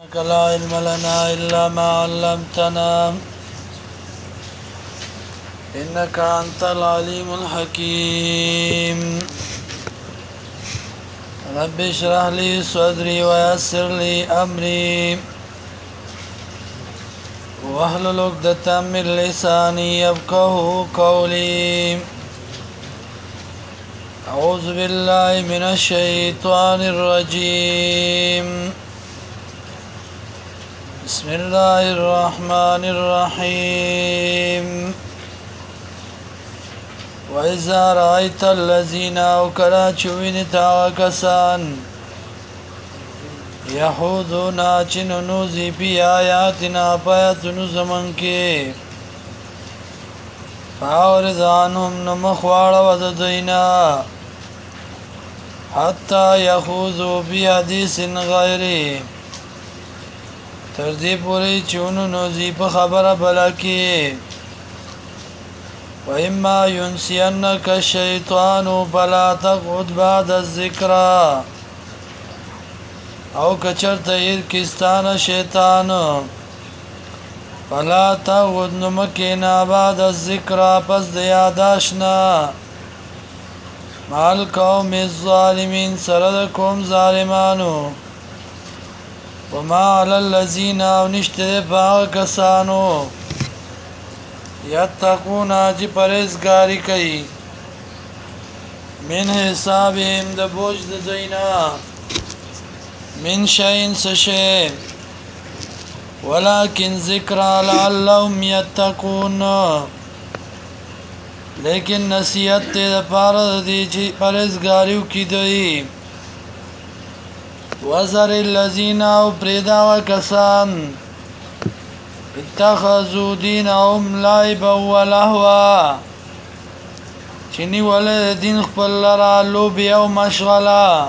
لا علم لنا إلا ما علمتنا إنك أنت العليم الحكيم رب اشرح لي صدري ويسر لي أمري واحلل عقدة من لساني يفقهوا قولي أعوذ بالله من الشيطان الرجيم بسم الله الرحمن الرحيم وإذا رأيت الذين أوكلا چوين تاوكسان يحوذون چننوزي بي آياتنا پايتنو زمن کے فاورد عنهم نمخوار وددينا حتى يخوذوا بحديث غيره تردی پوری چونو نوزی پا خبر بلکی وإما ينسينك الشيطان فلا تقعد بعد الذكرى او کچر تیر کستان شیطان فلا تقعد نمکینا بعد الذكرى پس دیاداشنا مال قوم الظالمین سرد قوم ظالمانو وما على الذين ونشتر باغ کسانو یتقون جی پرهیزګاری کوي من حسابهم د بوج د دینا من شین سشه ولكن ذکر لعلهم يتقون لیکن نصیحت د پاره دی چې پرهیزګاریو کی دی وزر الذين پریدا وکسان اتخذوا دينهم لعبا ولهوا چنی ولې دین خپل لرا لوبي او مشغله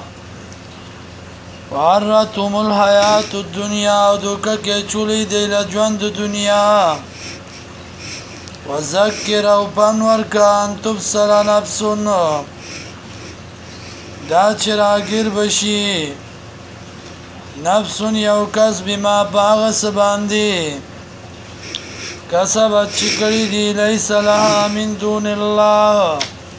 وعرتهم الحياة الدنيا او دوکه کې چولې دی له ژوند دنیا وذکر او پنور کان تبصر نفسن دا چې راګیر بشي نفس یو کس بما باغس باندې کسبت چکړی دی لیس لها من دون الله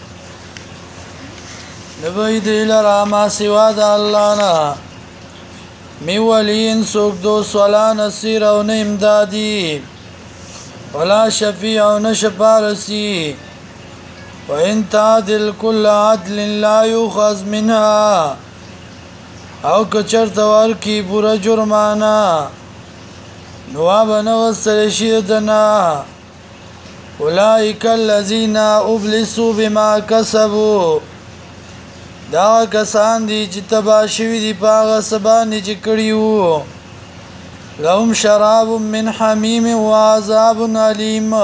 نبی دی لرا ما سوا د الله نه می ولین سوک دوست ولا نصیر او نه امدادی ولا شفیع او نه شفارسی وان تعدل كل عدل لا يؤخذ منها او کچر توار کی پورا جرمانا نواب نغسل شیدنا اولئک الذین ابلسوا بما کسبوا دا کسان دی چې تباشوی دی پاغه سبانی چې کړیو لهم شراب من حمیم و عذاب علیم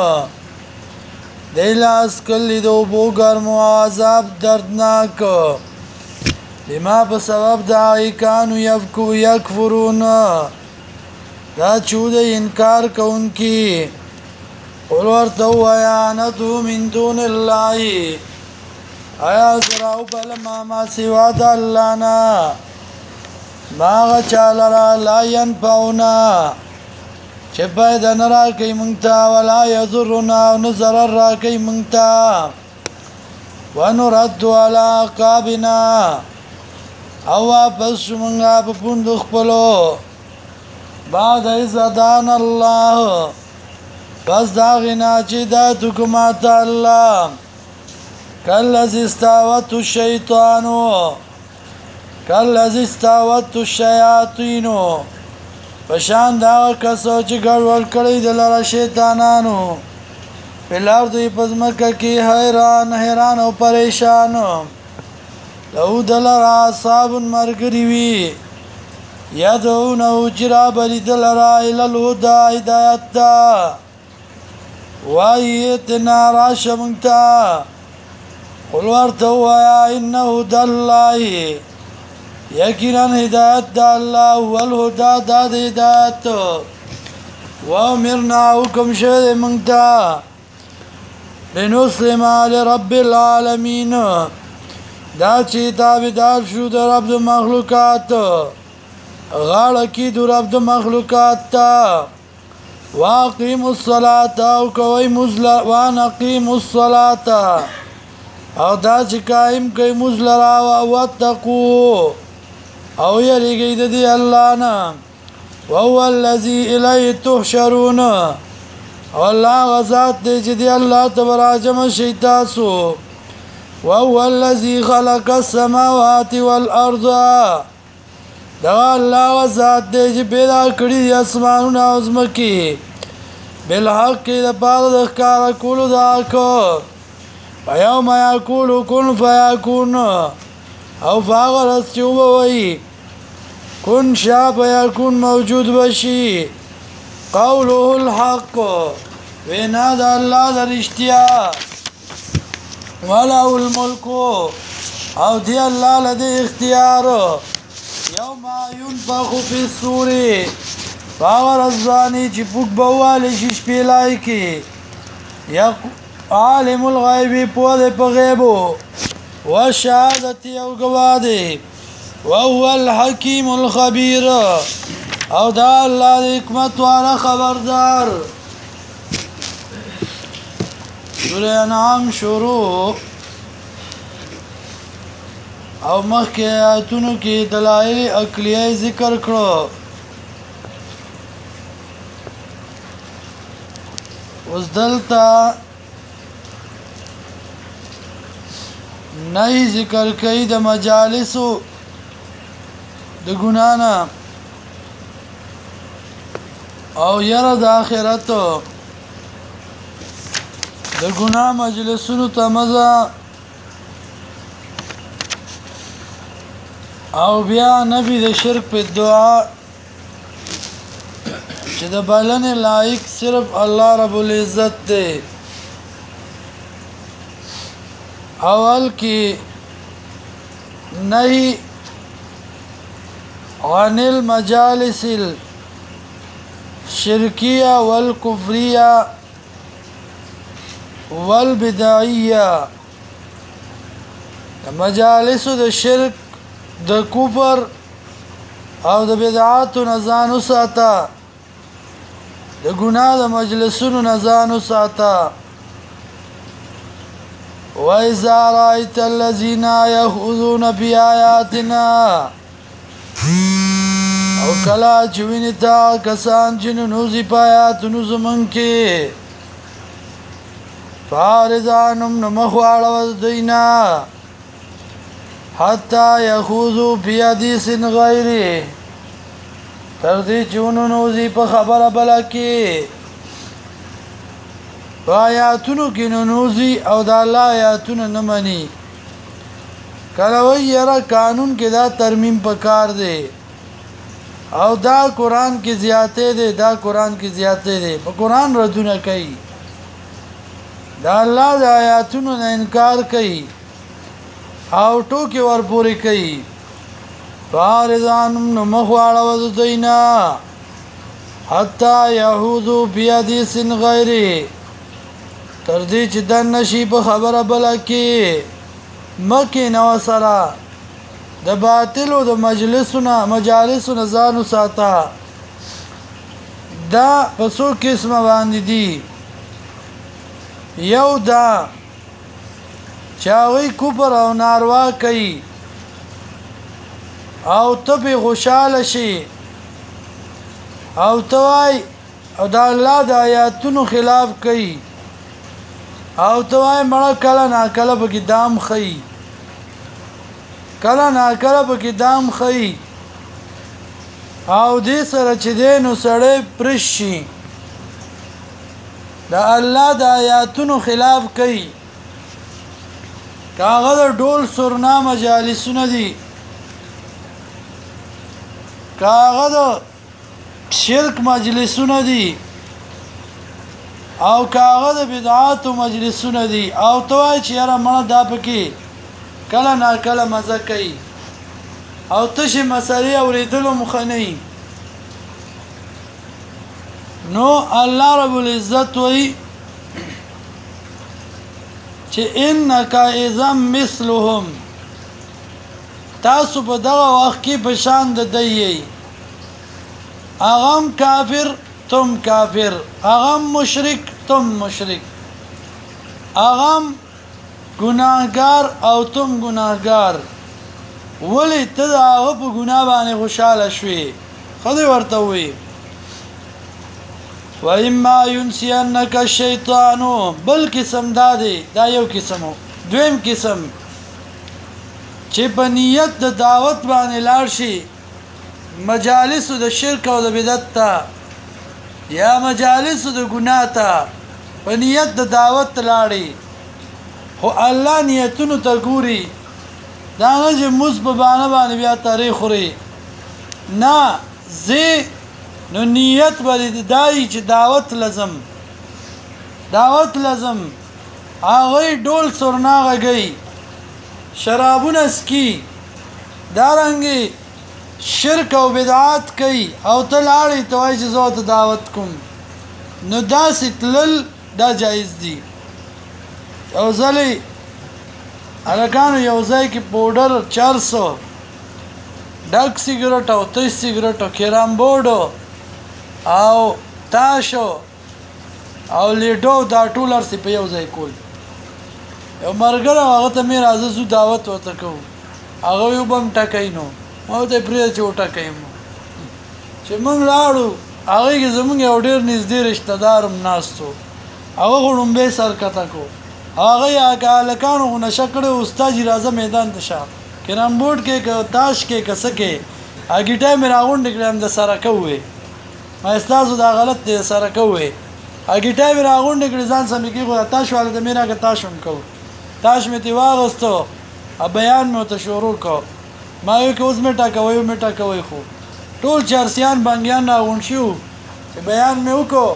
دیلاس کلی دو بو گرم و عذاب دردناک بما په سبب دا کانو یکفرون دا چود انکار کونکی قل ورته وایا نتو من دون الله آیا زراو بل ما سوا د الله نه ما چالرا لا ينفعنا چې پیدا نه راکې مونږ ته ولا یضرنا نظر راکې مونږ ته ونرد على عقابنا او واپس منگا پا پندخ پلو بعد از ادان الله پس داغنا چی داتو کماتا اللہ کاللزی استاوت الشیطانو کاللزی استاوت الشیاطینو پشان داغ کسو چی گرور کردی دلار شیطانانو پلار دوی پزمکا کی حیران و پریشانو لو دلرا اصحاب مرگری وی یدعونو جرابری دلرا الالهدى ہدایت تا وایتنا راش منگتا قل ورتو یا انہو داللہ یقینا ہدایت دا اللہ والہدى داد ہدایت وامرنا حکم شد منگتا لنسلم لرب العالمین دا چې تابعدار شو د رب د مخلوقات غاړه کې د رب د مخلوقات ته واقیموا الصلاة او کوي مزلا وانقیموا الصلاة او دا چې قائم کوي مزلرا او واتقوا او یریږي د دې الله نه وهو الذي الیه تحشرون او الله غزاد دې چې دی الله تبارک شي تاسو وهو الذي خلق السماوات والارض دا الله غزاد دې چې پیدا کړی دي اسمانونه او ځمکې بالحق د پاره د ښکار کولو دا کو ويوم يقول كن فيكون او فاغرس چې ووایي كن شا فيكون موجود بشي قوله الحق وینا د الله د رښتیا وله الملك او دی الله لدی اختیار یوم ينفخ في الصور فاغرزانی چې پوک بوالی شي شپېلای کې عالم الغیب پوه په غیبو والشهادت او گواهی وهو الحکیم الخبیر او دا الله د حکمت والا خبردار سوره انعام شروع او مخکې آیاتونو کې دلایل عقلیه ذکر کړو اوس دلته نهی ذکر کوي د مجالسو د ګنانا او یره د آخرت د ګنا مجلسونو ته مزه او بیا نبی د شرک په دعا چې د بلنې لایق صرف الله رب العزت دی اول کی نهی عن المجالس الشرکیہ والکفریہ والبدعیہ مجالس د شرک د کفر او د بدعاتو نزانو ساته د ګناه د مجلسونو نزانو ساته وَإِذَا رَأَيْتَ الَّذِينَ يَخُوضُونَ فِي آيَاتِنَا او کلا چې ویني تا کسان چې نوځي په آیاتونو زمونږ کې فاعرض عنهم نو مخ واړوه دینا حتی یخوضوا فی حدیث غیره تر دې چې وننوځي په خبره بله کې په آیاتونو کې ننوځي او د الله آیاتونه نه مني کله وایي یاره قانون کې دا ترمیم پکار دی او دا قرآن کې زیاتې دی دا قرآن کې زیاتې دی په قرآن ردونه کوي دا الله د آیاتونو نه انکار کوي او ټوکې ورپورې کوي فاعرض عنهم نو مخ واړوه د دوی نه حتی یعودوا فی حدیث غیره تر دې چې دننه شي په خبره بله کې مه کښېنه ورسره د باطلو د مجالسو نه ځان وساته دا په څو قسمه باندې دي یو دا چې هغوی کفر او ناروا کوي او ته پې خوشحاله شي او ته وایي او د الله د آیاتونو خلاف کوي او ته وایي مړه کله ناکله پکې دام ښیي کله ناکله پکې دام ښیي او دې سره چې دی نو سړی پرش شي د الله د آیاتونو خلاف کوي که هغه د ډول سرنا مجالسونه دي که هغه د شرک مجلسونه دي او که هغه د بدعاتو مجلسونه دي او ته وایې چې یاره مړه دا پکې کله ناکله مزه کوي او تشې مسلې اورېدلو مخه نه وي نو الله رب العزت وایي چې انک اذا مثلهم تاسو په دغه وخت کې په شان د دی اغم کافر تم کافر، اغم مشرک تم مشرک، اغم گناهګار او تم گناهګار. ولی ته د هغه په ګناه باندې خوشحاله شوې؟ خدای ورته وایي وَإِمَّا يُنْسِيَنَّكَ الشَّيْطَانُ. بل قسم دا دی، دا یو قسم. دویم قسم چې په نیت د دعوت باندې لاړ شي مجالس د شرک او د بدعت ته یا مجالس د ګناه ته په نیت د دعوت لاړې، خو الله نیتونو ته ګوري. دا نه چې موږ په بانه باندې بیا تاریخ خوري، نه زه نو نیت باندې دای چې دعوت لازم، دعوت لازم. هغه ډول سرناغه گئی شرابونه سکی دارنګي شرک او بدعات کوي او ته لاړې ته وایي چې زه ته دعوت کوم، نو داسې تلل دا جایز دي. یو ځلې هلکانو یو ځای کې پوډر 400 ډک سیګرټ او 30 سیګرټ او کیرام بورډ او تاشو او لیډو دا ټول ارسي په یو ځای کول. یو مرګره هغه ته مې راځه زو دعوت ورته کوو، هغه یو بم ټکای نو ما ته پرې چې وټکایم چې موږ لاړو هغه کې زمونږ یو ډېر نږدې رشتہ دارم ناستو، هغه غړومبې سر کته کو، هغه یا لکانو نشه کړو استاد راځه میدان ته شه کرام بورډ کې تاش کې کسکه اګیټه مې راغونډ کړم د سره کوې ما استاسو دا غلط دی سره کوې اګیټه مې راغونډ کړ ځان سم کې خو تاش والے د میرا کې تاشم کو تاش مې تی واغستو ا بیان مې ته شروع کو ما یو کې اوس مې ټا کوي خو ټول چارسیان بنګیان راغون شو چې بیان مې وکړو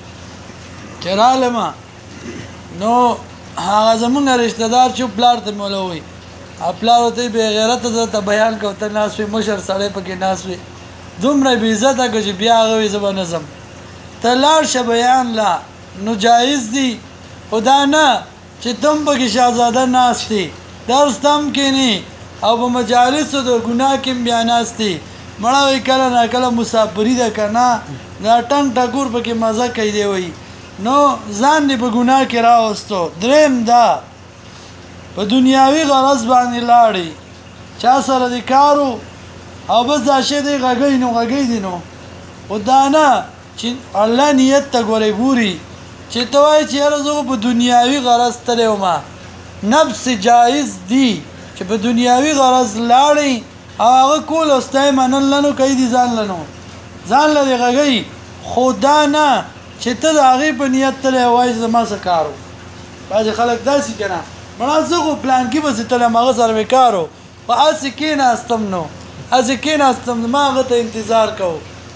چراله ما نو هغه زمونږ رشتہ دار چې پلار ته مولوي خپل ته به غیرت ته بیان کوته ناس وي مشر سره پکې ناس وي دومره بی عزت هغه چې بیا غوي زبر نظم تلار ش بیان لا نو جایز دي خدا نه چې تم پکې شاهزاده ناشتي درس تم کینی او په مجالس د ګناه کې بیاناستی مړوي کله نه کله مسافری ده کنه دا ټنګ ټکور پکې مزه کوي دی وي نو ځان دې په ګناه کې راوستو دریم دا په دنیاوی غرض باندې لاړی چا سره د کارو او بس دا شی دی غږی دی نو خدانه چې الله نیت ته ګوري چې ته وایي چې هر زه په دنیاوی غرض تلو ما نفس جایز دی چې په دنیاوی غرض لاړی او هغه کول استای منل لنو کوي دي ځان لري غږی خدا نه چې ته د هغه په نیت تلې وایي زما څه کارو باز خلک داسې کنه منازغه پلان کې بس ته مغه سره وکارو او اس کې نه استم نو از کې نه استم ما غته انتظار کو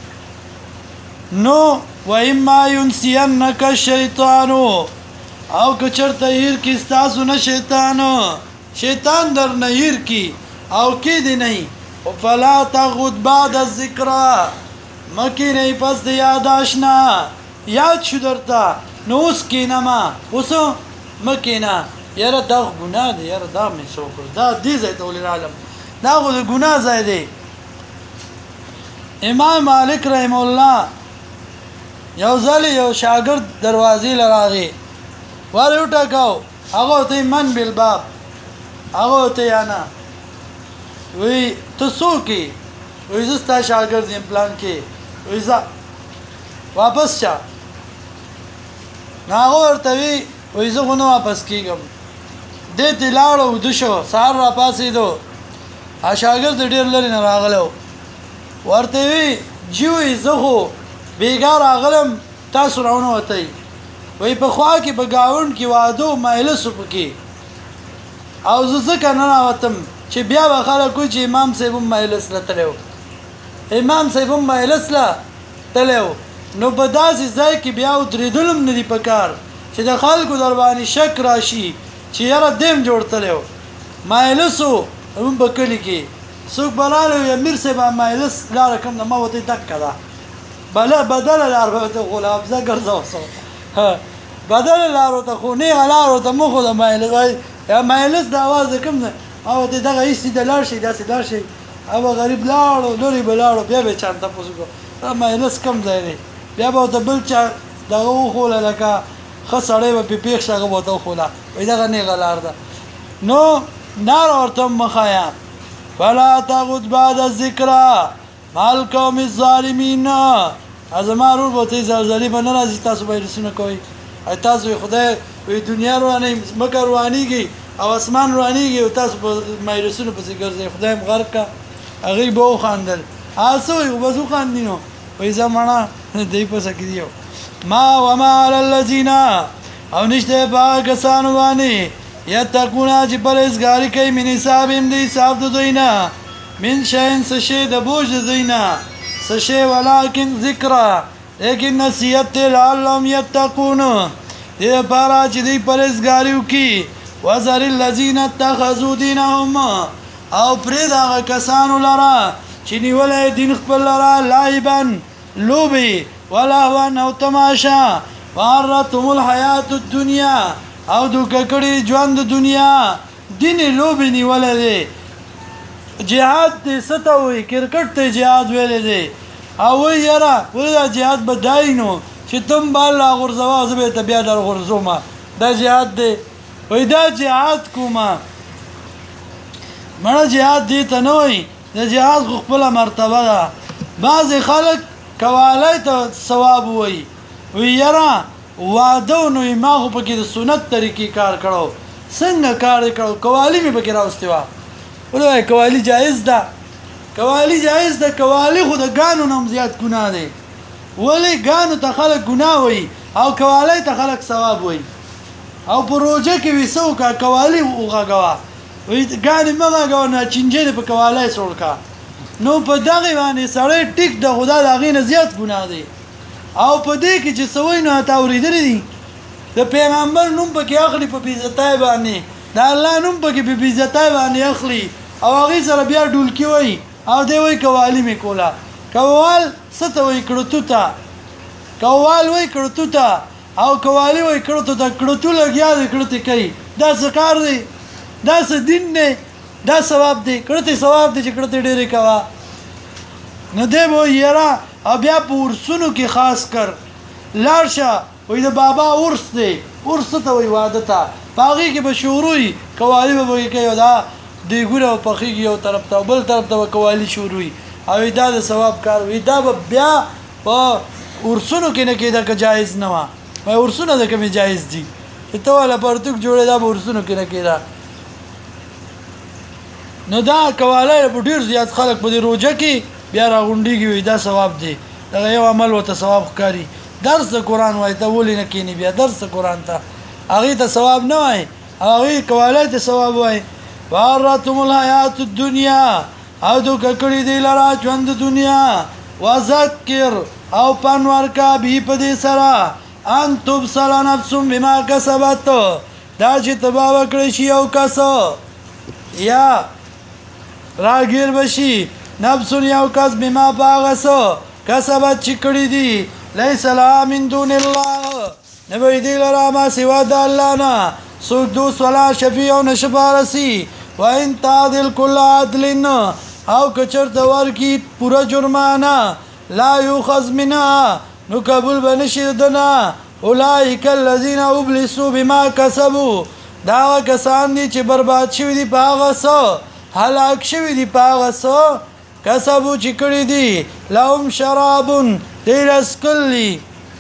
نو و اما ينسينك الشيطان او کچرته ير کې استاسو نه شیطان در نه ير کې او کې دی نه فلا تغد بعد الذکر مکی نه پس د یاد آشنا یاد شو درته نو اوس کې نه ما اوس مکی نه یاره دا ګناه دی یاره دا مې څوک دا دې ځای ته ولې عالم دا خو د ګناه ځای دی امام مالک رحم الله یو ځل یو شاګرد دروازې لراغي ور یو ټکاو هغه ته من بالباب هغه ته یانا وی ته څوکي وی زستا شاګرد یم پلان کې وی ځه واپس چا ناغه ورته وی زه غو نه واپس کیږم دې دلاړو د شو سار را پاسې دو شاګرد ډیر لري نه راغلو ورته وی جوی زه خو بیګار راغلم تاسو راونه وتی وی په خوا کې بګاوند کې وادو مایلس پکې او زه کنه راوتم چې بیا به خلکو چې امام صاحب مایلس لتلو امام صاحب مایلس لا تلو نو په داسې ځای کې بیا درېدلم نه دی پکار چې د خلکو در باندې شک راشي چې یاره دیم جوړ تلو مایلسو هم په کلي کې څوک بلاله یا میر صاحب مایلس لاره کوم نه ما وته تک کړه بلا بدل لار به غلام زه ګرځاو بدل لار ته خو نه لار ته مخ د مایلس یا مایلس د आवाज کوم نه او دغه هیڅ د لار شي داسې لار شي او غریب لاړو لوري بلاړو بیا به چانته پوسو مایلس کم ځای دی بیا به ورته بل چا دغه وښوله لکه ښه سړی به پې پېښ شي هغه به ورته وښوله وایي دغه نیغه لار ده نو نار ورته مخایه فلا تغد بعد الذکرا مع القوم الظالمین زما رور به ورته زلزلې به نه راځي تاسو وایرسونه کوئ تاسو خدای وایي دنیا روانوي ځمکه روانېږي او اسمان روانېږي او تاسو په وایرسونو پسې ګرځئ خدای م غرق که هغوی به وخندل څه وایي خو بس وخاندي نو وایي زه مړه دی پسه کې دی ما وما علی الذین او نشته په هغه کسانو باندې یتقونه چې پرهیزګاري کوي من حسابهم د حساب د دوی نه من شیئن څه شی د بوج د دوی نه څه شی ولکن ذکره لیکن نصیحت دی لعلهم یتقون دې دپاره چې دوی پرهیزګاري وکړي وذر الذین اتخذوا دینهم او پرېږده هغه کسانو لره چې نیولی دین خپل لره لعبا لوبې ولهوا او تماشا وغرتهم الحیات الدنیا او دوکه کړي ژوند د دنیا دین لوبې نیولی دی جهاد دی څه ته وایي کرکټ ته جهاد ویلی دی او وایي یاره ولې دا جهاد به دای نو چې تم بال راغورځوه زه به یې ته بیا در غورځومه دا جهاد دی وایي دا جهاد کومه مړه جهاد دې ته نه وایي د جهاد خو خپله مرتبه ده بعضې خلک کوالی ته ثواب وایي وایي یاره واده و نو ما خو پکې د سنت طریقې کار کړو څنګه کار یې کړو کوالی مې پکې راوستې وه ولې وایي کوالی جایز ده کوالی جایز ده کوالی خو د ګانو نه هم زیات ګناه دی ولې ګانو ته خلک ګناه وایي او کوالی ته خلک ثواب وایي او په روژه کې وي څه وکړه کوالي وغږوه وایي ګانې مه غږوه نه چینجۍ دې په کوالۍ سوړ کړه نو په دغې باندې سړی ټیک ده خو دا د هغې نه زیات ګناه دی او په دې کې چې څه وایي نو تا اورېدلی دي د پیغمبر نوم پکې اخلي په بېعزتۍ باندې د الله نوم پکې په بېعزتۍ باندې اخلي او هغې سره بیا ډولکي وایي او دی وایي کوالي مې کوله کوال څه ته وایي کړتو ته کوال وایي کړتو ته او کوالي وایي کړتو ته کړتو لګیا دی کړتې کوي دا څه کار دی دا څه دین دی دا ثواب دی کړتې ثواب دی چې کړتې ډېرې کوه نو دی به وایي یاره او بیا په ورسونو کې خاص کر لاړ شه وایي د بابا ورس دی ورس څه ته وایي واده ته په هغې کې به شروع وي کوالي به پکې کوي او دا دیګونه به پخېږي یو طرف ته او بل طرف ته به کوالي شروع وي او دا د ثواب کار وي دا به بیا په ورسونو کې نه کېده که جایز نه وه وایي ورسونه د کومې جایز دي چې ته والا پرتوک جوړې دا به ورسونو کې نه کېده نو دا کوالۍ به ډېر زیات خلک په دې روژه کې بیا راغونډېږي وي دا ثواب دی دغه یو عمل ورته ثواب ښکاري درس د قرآن وایي ته ولې نه کښېني بیا درس د قرآن ته هغې ته ثواب نه وایي هغې کوالۍ ته ثواب وایي وغرتهم الحیات الدنیا او دوکه کړي دی لره ژوند د دنیا وذکر او پند ورکه به په دې سره ان تبصر نفس بما کسبت دا چې تباه وکړی شي یو کس یا راګیر بشي نفس یو کس بما په هغه څه کسبت چې کړي دي لیس لها من دون الله نه به دې لره ما سوا د الله نه څوک دوست ولا شفیع او نه شفارسي وان تعدل کل عدل او که چېرته ورکړي پوره جرمانه لا یوخذ منها نو قبول به نه شي د نه اولئک الذین ابلسوا بما کسبوا دا هغه کسان دي چې برباد شوي دي په هغه څه هلاک شوي دي په هغه څه کسبو چې کړي دي لهم شراب دی لسکلی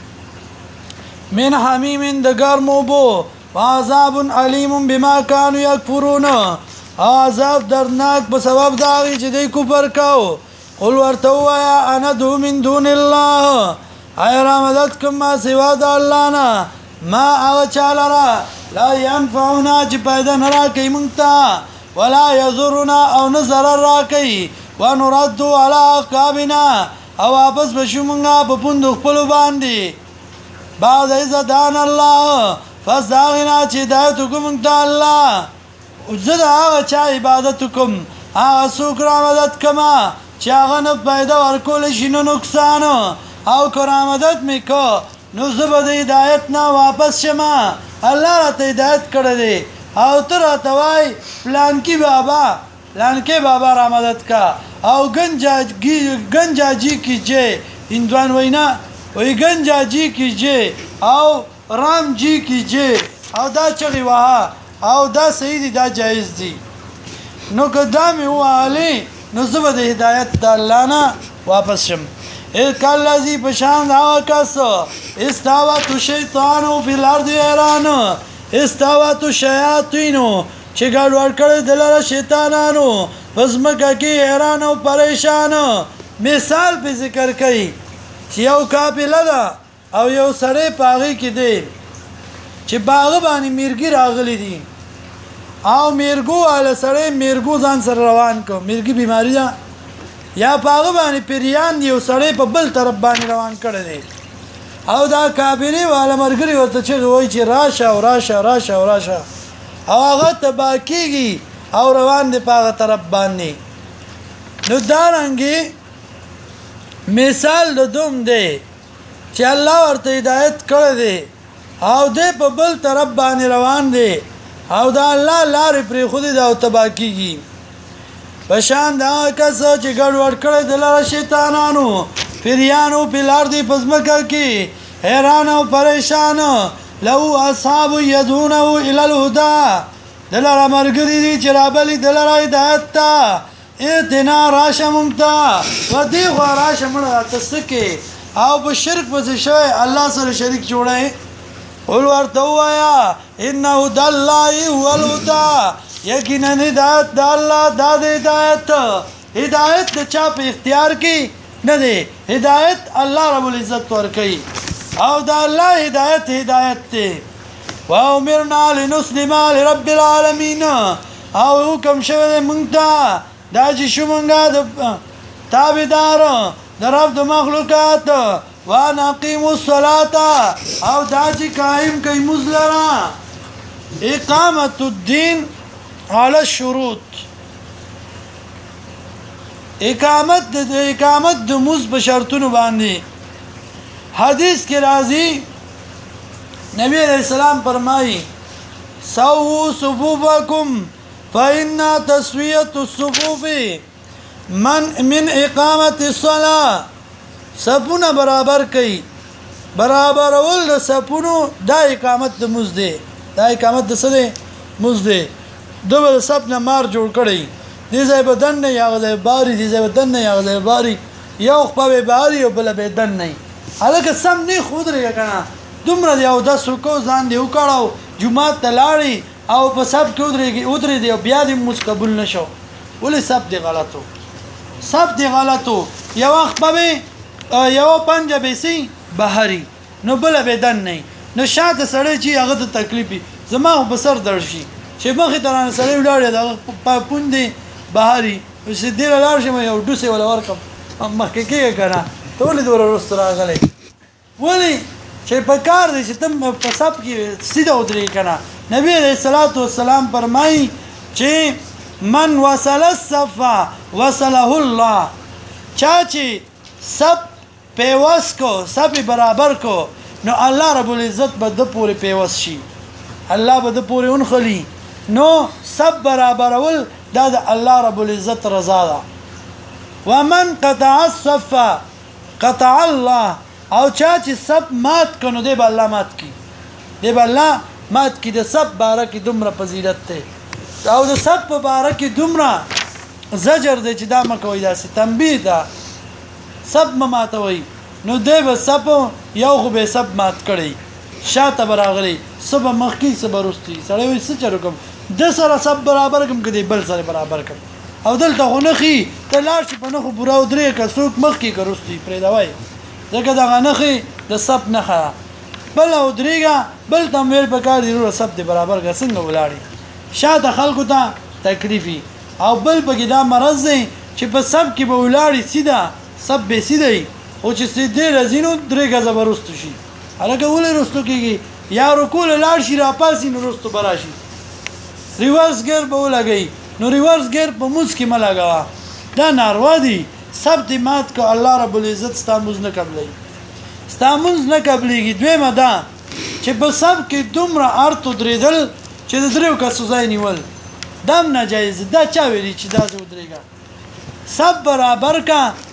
من حمیم د ګرمو اوبو وعذاب علیم بما کانوا یکفرون او عذاب دردناک په سبب د هغې چې دی کفر کو قل ورته ووایه اندعو من دون الله آیا را مدد کم ما سوا د الله نه ما هغه چا لره لا ینفعنا چې پیدا نه راکوي موږ ته ولا یضرنا او نه ضرر راکوي ونردو علی اعقابنا او واپس به شو موږ په پوندو خپلو باندې بعد اذ هدانا الله پس د هغې نه چې هدایت وکړو موږ ته الله زه د هغه چا عبادت وکړم هغه څوک را مدد کمه چې هغه نه پیدا ورکولی شي نه نقصان او که را مدد مې که نو زه به د هدایت نه واپس شمه الله راته هدایت کړی دی او ته راته وایي فلانکي بابا را مدد کا او گنجاجی کیجیے هندوان وینا وی گنجا جی کیجیے او رام جی کیجیے او دا چغی وها او دا صحیح دی دا جایز دی نو قدامی هو علی نو زبا دا هدایت دا اللہ نا واپس شم کالذی پشاند آوا کس استاواتو شیطانو فی الارد ایران استاواتو شیاطینو چه گڑوڑ کرده دلار شیطانانو پزمکا کی ایران و پریشان مثال پی ذکر کئی چه یو کابل دا او یو سره پاغی کی دی چه باغ بانی میرگی راغلی دی او میرگو آل سره میرگو ځان سره روان کو میرگی بیماری دا یا پاغ بانی پیریان دی او سره په بل طرف بانی روان کرده دی او دا کابلی والا مرگری ورطا چه وی چه راشا و راشا راشا و راشا او هغه تبا کیږي او روان دی پاغه طرف باندې نو دارنګي مثال د دوم دی چې الله ورته هدایت کړی دی او دې په بل طرف باندې روان دی او دا الله لارې پرې خو دی او تبا کیږي پشان دا کس چې ګډوډ کړی د لاره شیطانانو پیریانو پلار دی پزمکه کې حیران او پریشان لو اصحاب يدونه الى الهدى دلرا مرګري دي چې رابلي دلرا هدایت تا اتنا راشممتا ودي غوا راشمړه تسکه او په شرک پسې شوی الله سره شریک جوړه قل ورته وایا انه دلای هو الهدى یقینا هدایت د الله د هدایت د چا په اختیار کې نه دی هدایت الله رب العزت ورکي او دا الله هدایت ته وامرنا لنسلم لرب العالمین او حکم شوه مونږ ته دا چې شو مونږه د تابعدار د رب د مخلوقات ونقیم الصلاه او دا چې قائم کوي مزلرا اقامت الدین على الشروط اقامت د مز په شرطونو باندې حدیث کې راځي نبی علیہ السلام فرمایي سووا صفوفکم فإن تسویة الصفوف من اقامت الصلاة صفونه برابر کوي برابر ول صفونو دا اقامت د مز دی دا اقامت د څه دی مز دی دوبل صف نه مار جوړ کړی دې ځای بدن نه یاغ ځای باری دې ځای بدن نه یاغ ځای باری یو خپل باری او بل بدن نه الکه سم نه خود لري کنه دومره یو د سکو ځان دی وکړاو جمعه تلاړي او په سب کې ودرې دی بیا دې موږ قبول نشو ولې سب دی غلطو یو وخت به یو پنجابي سي بهري نو بل بدن نه نو شاته سړی چې هغه ته تکلیفي زما په سر درشي چې مخې ترانه سړی ولاړ دی په پوندې بهري چې دې لار شم یو ډوسه ولا ورکم مخکې کې کنه ته ولې دور ورسره راغلی ولی چې په کار دی چې تم په سب کې سیده ودرې کنه نبی علیہ الصلوۃ والسلام فرمایي چې من وصل الصف وصله الله چا چې سب پیوس کو سب برابر کو نو الله رب العزت به د پوره پیوس شي الله به د پوره اونخلی نو سب برابر ول دا د الله رب العزت رضا ده ومن قطع الصف قطع الله او چا چې سب مات کنو دی به الله مات کی دی به الله مات کی د سب باره کې دومره فضیلت ته او د سب په باره کې دومره زجر دی چې دا مکوئ داسې تنبیه ده سب ماتوي نو دی به سب یو خو به سب مات کړی شاته به راغلی سب مخکې سب وروستي سړی وایي څه چل وکړم د سره سب برابر کړم که دی بل سره برابر کړم او دلته خو نښي ته لاړ شي په نښو پوره ودرې که څوک مخکې که وروستي پرېږدوی ځکه دغه نښې د سب نښه ده بله ودرېږه بل ته هم ویل پکار دي وروره سب دې برابر کړه څنګه ولاړې شاته خلکو ته تکلیفي او بل پکې دا مرض دی چې په سب کې به ولاړې سیده سب به سیده وي خو چې سیدې راځي نو 3 ګزه به وروستو شي هلکه ولې وروستو کېږي یا رکوع له لاړ شي راپاسي نو وروستو به راشي ریورس ګیر به ولګوي نو ریورس ګیر په مونځ کې مه لګوه دا ناروا دي سب دې مات که الله رب العزت ستا مونځ نه قبلوي ستا مونځ نه قبلېږي دویمه دا چې په سب کې دومره ارت ودرېدل چې د 3 کسو ځای نیول دا هم ناجایز دا چا ویلي چې دا زه ودرېږه سب برابر کا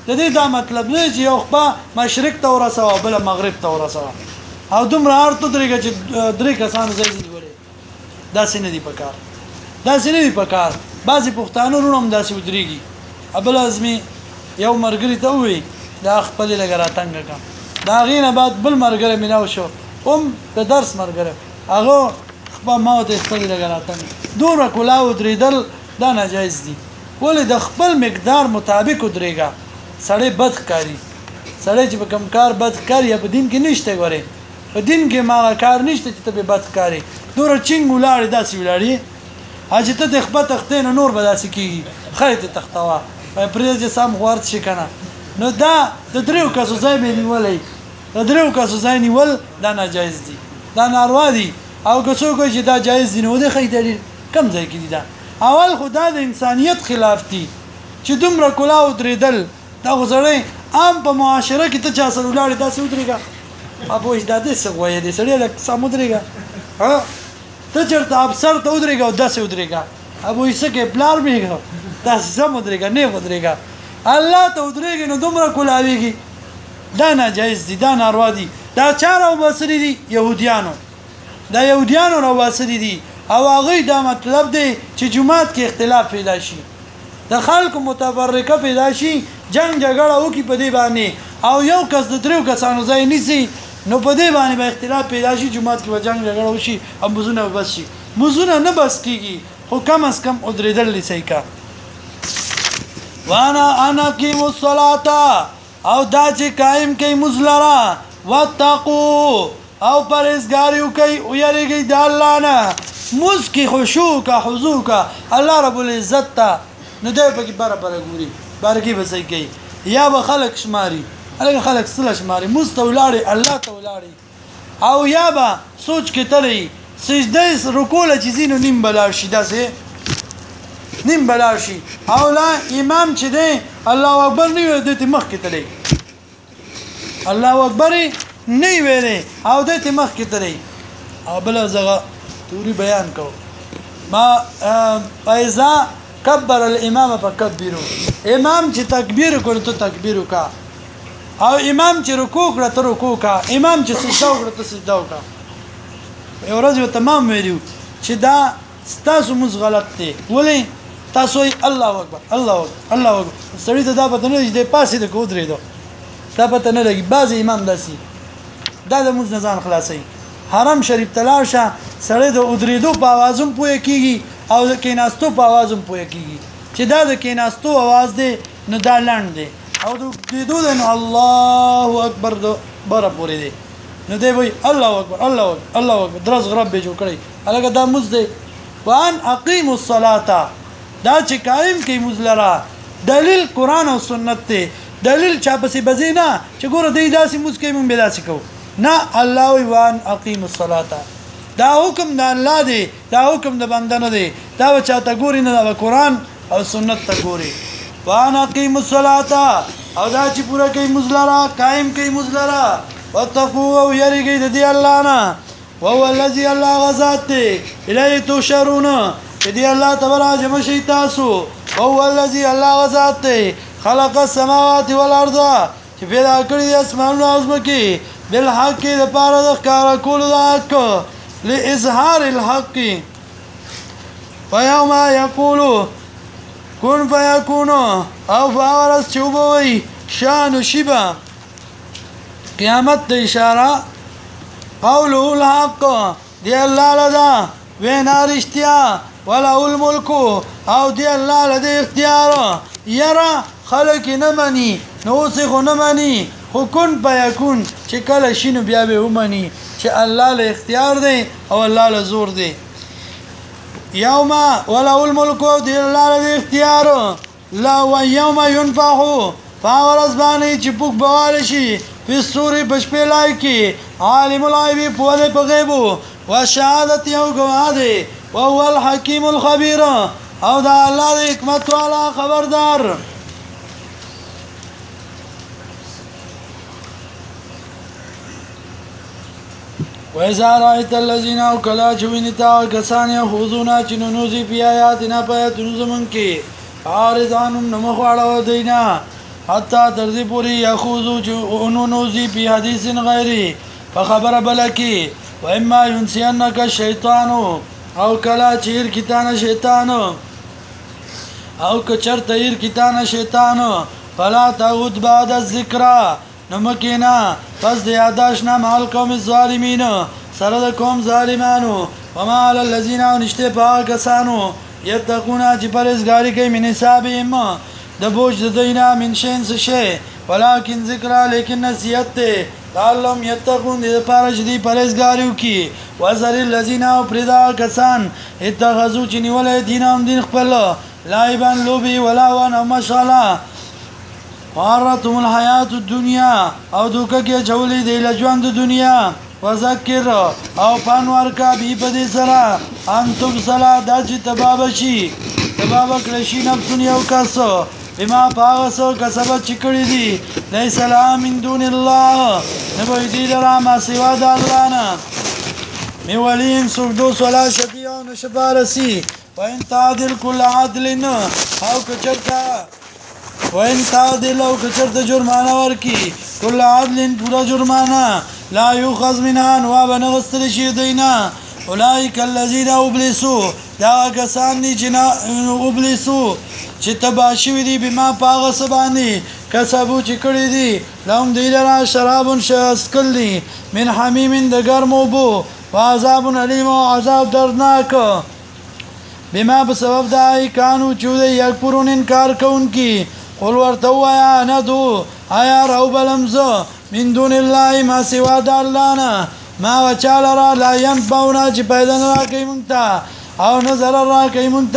د دې دا مطلب نه چې یو خپل مشرق ته ورسوه بل مغرب ته ورسوه او دومره ارته درېږي چې درې کسان ځای دي ولې داسې نه دي پکار داسې نه دي پکار بعضې پښتانه وروڼه هم داسې ودرېږي ابل ازمي یو مرګري ته ووایي دا خپلې لږه راتنګه کړه د هغې نه بعد بل ملګری میلاو شو هم د درس ملګری هغه خپل ما ته خپلې لږه راتنګه دومره کلاو ودرېدل دا ناجایز دي ولې د خپل مقدار مطابق ودرېږه سړی بد ښکاري سړی چې په کوم کار بد ښکاري یا په دین کې نشته ګورې په دین کې ما کار نشته چې ته به بد ښکاري دومره چینګ ولاړې داسې ولاړې چې ته د خپل تختې نه نور به داسې کېږي خیر ته تختوه پرېږدې سم غوارت شي که نه نو دا د دریو کسو ځای به نیولی د دریو کسو ځای نیول دا ناجایز دي دا ناروا دي او که څوک وایي چې دا جایز دي نو ودې دلیل کم ځای کې دي دا اول خو دا د انسانیت خلاف دي چې دومره کلا ودرېدل دا خو سړی عام په معاشره کې ته چا سره ولاړې داسې ودرېږه ابو دا دې څه وایې دې سړی لږ سم ودرېږه ته چېرته افسر ته ودرېږه او داسې ودرېږه ابو څه کې پلار مېږه داسې سم ودرېږه نیغ ودرېږه الله ته ودرېږي نو دومره کولاویږي دا ناجایز دي دا ناروا دي دا چا راوباسلي دي یهودیانو دا یهودیانو راوباسلي دي او هغوی دا مطلب دی چې جومات کې اختلاف پیدا شي د خلکو متفرقه پیدا شي جنگ جګړه وکړي په دې باندې او یو کس د دریو کسانو ځای نیسي نو په دې باندې به اختلاف پیدا شي جومات کې به جنگ جګړه وشي او مزونه بس شي مزونه نه بس کېږي خو کم از کم ودرېدل دې صحیح کا وانا اقیم الصلاة او دا چې قائم کوي مونځ لره واتقوا او پرهیزګاري وکړئ ویریږئ د الله نه مونځ کې خشوع کا حضور کا الله رب العزت ته نو دی پکې بره ګوري بارګي به صحیح کوي یا به خلک شماري هلکه خلک څله شماري مونځ ته ولاړې الله ته ولاړې او یا به سوچ کې تلئ سجده رکوع له چې ځي نو نیم به لاړ شي داسې نیم بلار شي او لا امام چې دی الله اکبر نه وي دې مخکې تللی الله اکبر نه ویلې او دې مخکې تللی او بل زغه توري بیان کو ما فاذا كبر الامام فكبروا امام چې تکبیر کړ ته تکبیر وکا او امام چې رکوع کړ ته رکوع کا امام چې سجده وکړ ته سجده وکا یو ورځ تمام ویلو چې دا ستاسو موږ غلط دی ولې تاسو الله اکبر الله اکبر الله اکبر سړی ته دا پته نه دی پاسې د کو درېدو دا پته نه لګي بعض امام داسي دا د موږ ځان خلاصي حرم شریف تلار شه سړی د ودریدو په आवाजم پوي کیږي او د کیناستو په आवाजم پوي کیږي چې دا د کیناستو आवाज دی نو دا لاند دی او د دې نو الله اکبر دو بره پوری دی نو دی وای الله اکبر الله اکبر الله اکبر درز غرب به جوړ کړی الګا دا مز دی وان اقیم الصلاه دا چې قائم کی مزلرا دلیل قران او سنت ته دلیل چا پسې بزینا چې ګوره دې داسې مز کې مونږ به داسې کو نه الله وان اقیم الصلاه دا حکم د الله دی دا حکم د بنده نه دی دا چاته ګوري نه د قران او سنت ته ګوري وان اقیم الصلاه او دا چې پورا کوي مزلرا قائم کوي مزلرا وتقوا او یریږي د دې الله نه وهو الذي الله غزات الیه تشرون دې الله تبارک جمع شي تاسو وهو الذي الله غزات خلق السماوات والارض چې پیدا کړی د اسمانونو او ځمکې بالحق د پاره د کار کول د حق لاظهار الحق ويوم يقول كن فيكون او فورس چوبوي شان شبا قیامت د اشاره قوله الحق دی الله لدا وینا رښتیا ولا الملك او دی الله لدا اختیار یرا خلق نه مني نو څه نه مني خو کن پيكون چې کله شینو بیا به ومني چې الله له اختیار دی او الله له زور دی یوم ولا الملك دی الله له اختیار لا ويوم ينفخ فاورز باندې چې پوک بواله شي په سوري بشپلای کې عالم الغیب په دې په غیبو وشهادت یو گواهی وهو الحکیم الخبیر او دا الله د حکمت والا خبردار وإذا رأيت الذين أكلا جوينتا كسان يخوضون چنونوزي في آياتنا پايتونو زمن کې عارضانم نمخواړو دینا حتی تر دې پورې یخوضو چې وننوځي په حدیث غیري په خبره بله کې واما ينسينك الشیطان او کله چې هیر کی تانه شیطان او که چرته هیر کی تانه شیطان فلا تعود بعد الذکر نمکینا پس د یاداش نه مال قوم الظالمین سره د قوم ظالمانو وما على الذين نشته پاکسانو یتقون چې پرهیزګاری کوي من حسابهم د بوج د دینا من شین څه شي ولکن ذکر لیکن نصیحت تعلم یتقون د پاره چې دی پرهیزګاریو کی وزر الذين پردا کسان اتخذو چې نیولې دینام دین خپل لایبان لوبي ولا ونه مشاله وارتم الحیات الدنیا او دوکه کې چولې دی لژوند د دنیا وذکر او پانوار کا بی پدې سره انتم صلا د چې تبابشي کلشي نفسون یو کاسو بما پاوسو کسب چکړی دی لیس لا من دون الله نبو دی لرا ما سوا د الله نه می ولین سوګدو ولا شفیع نشبارسی وان تعدل كل عدل او کچرتا وان تعدل او کچرتا جرمانه ورکی كل عدل پورا جرمانه لا يؤخذ منها وابن غسل شي دینا اولئک الذين ابلسوا دا کسان دي چې ابلسوا چې تباشوي دي بما پاغه سبانی کسبو چې کړی دي لهم دی لرا شرابون شاسکلی من حمیم د ګرمو بو وعذاب علیم او عذاب دردناک بما بسبب دای کانو چوده یکپرون انکار کوونکی قل ورتوایا ندو آیا رو بلمزو من دون الله ما سوا د الله نه ما وچال را لا ينفعنا چې پیدا نه راکې مونږ او نظر را کوي مونږ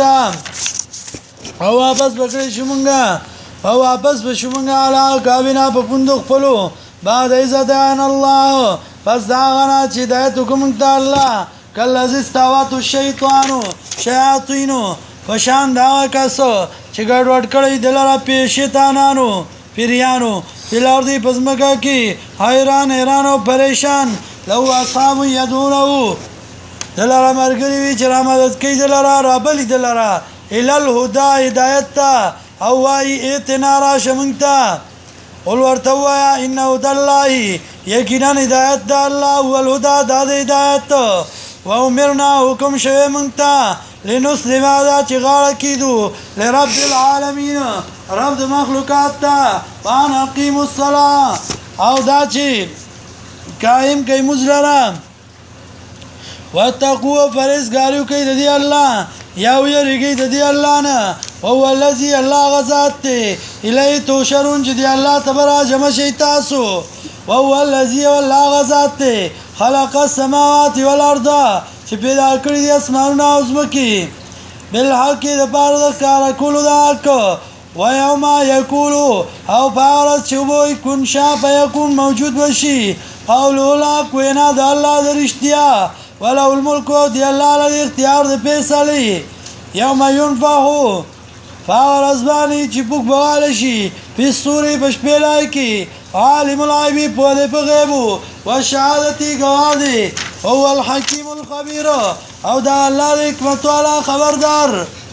او واپس بکړې شومږه او واپس بشومږه علا کابینا په پوندو خپلو بعد عزتان الله پس دا غنا چې دایته کوم ته الله کله زستوات الشیطان شیاطینو فشان دا کاسو چې ګډوډ کړی دلاره په شیطانانو پیریانو فلارضی پزمکا کی حیران و پریشان لو اصحاب یدونو دلارا مرگری وی چرا مدد کی دلارا رابلی دلارا الالهدا هدایت تا اوائی ایتنارا شمنگتا قلورتوایا انہو داللہی یقیناً هدایت دا اللہ والهدا دا هدایت وامرنا حکم شوی منگتا لنسلم دا چی غاڑا کیدو لرب العالمین رب د مخلوقات تا وان اقیم الصلاة او دا چی قائم کئی مزلرم واتقو فرزگاریو کئی دی اللہ یاو یریگی دی اللہ نا وهو الذي اللہ غزات تے الی توشرون چی دی اللہ تبرا جمع شیطاسو وهو الذي اللہ غزات تے خلق السماوات والارض چی پیدا کری دی اسمانونا عظمکی بالحق دا پارد کارا کولو دا حق ویوم یکولو او پارد چوبوی کن شا پیکون موجود بشی قولو الحق وینا دا اللہ دا رشتیا ولو الملکو دی اللہ لدی اختیار دا پیسالی یوم ینفحو فاور ازبانی چی پوک بوالشی پی سوری پشپیلائی کی عالم العیبی پودے پا غیبو وشہادتی گوادی هو الحکیم الخبیر او دا اللہ دا حکمت والا خبردار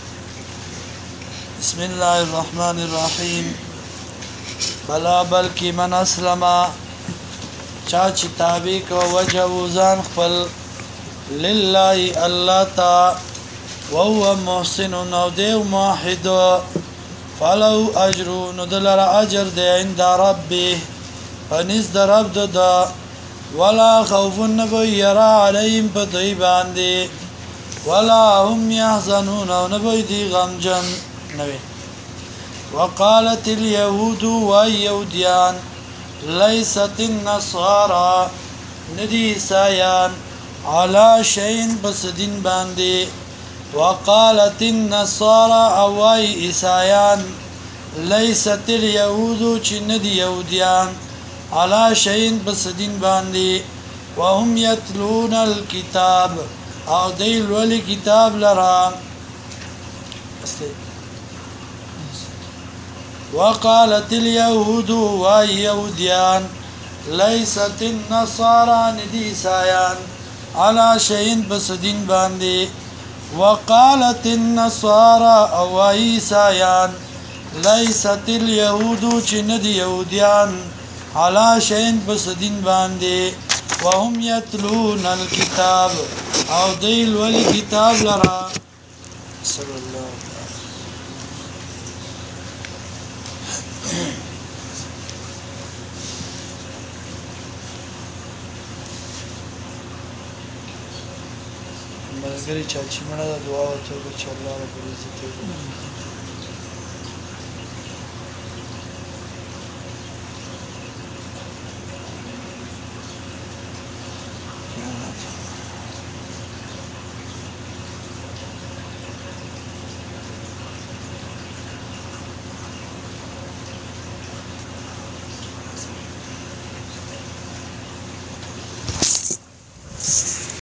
بسم اللہ الرحمن الرحیم بلا بلکی من اسلما چاچی تابی کو وجه وزان خپل للہ اللہ تا وهو محسن او دیو موحد فلو اجرو ندلر اجر دی عند ربی فنز در رب دا ولا خوف نبو یرا علیهم پدی باندی ولا هم یحزنون او نبو دی غمجن نوی وقالت اليهود واليهوديان ليست النصارى ندی عیسایان على شيء بس دین باندی وقالت النصارى اوای عیسایان ليست اليهود چې ندی يهوديان على شيء بس دین باندی وهم يتلون الكتاب او دیل ولی کتاب لرا وقالت اليهود واليهوديان ليست النصارى ندی عیسایان على شيء بس دین باندی وقالت النصارى او عیسایان لیست الیهود چې نه دي یهودیان علا شین پس دین باندې وهم یتلون الکتاب او دی لولي کتاب لرا صلی الله ملګری چا چې مړه د دعا وته چې الله رب العزت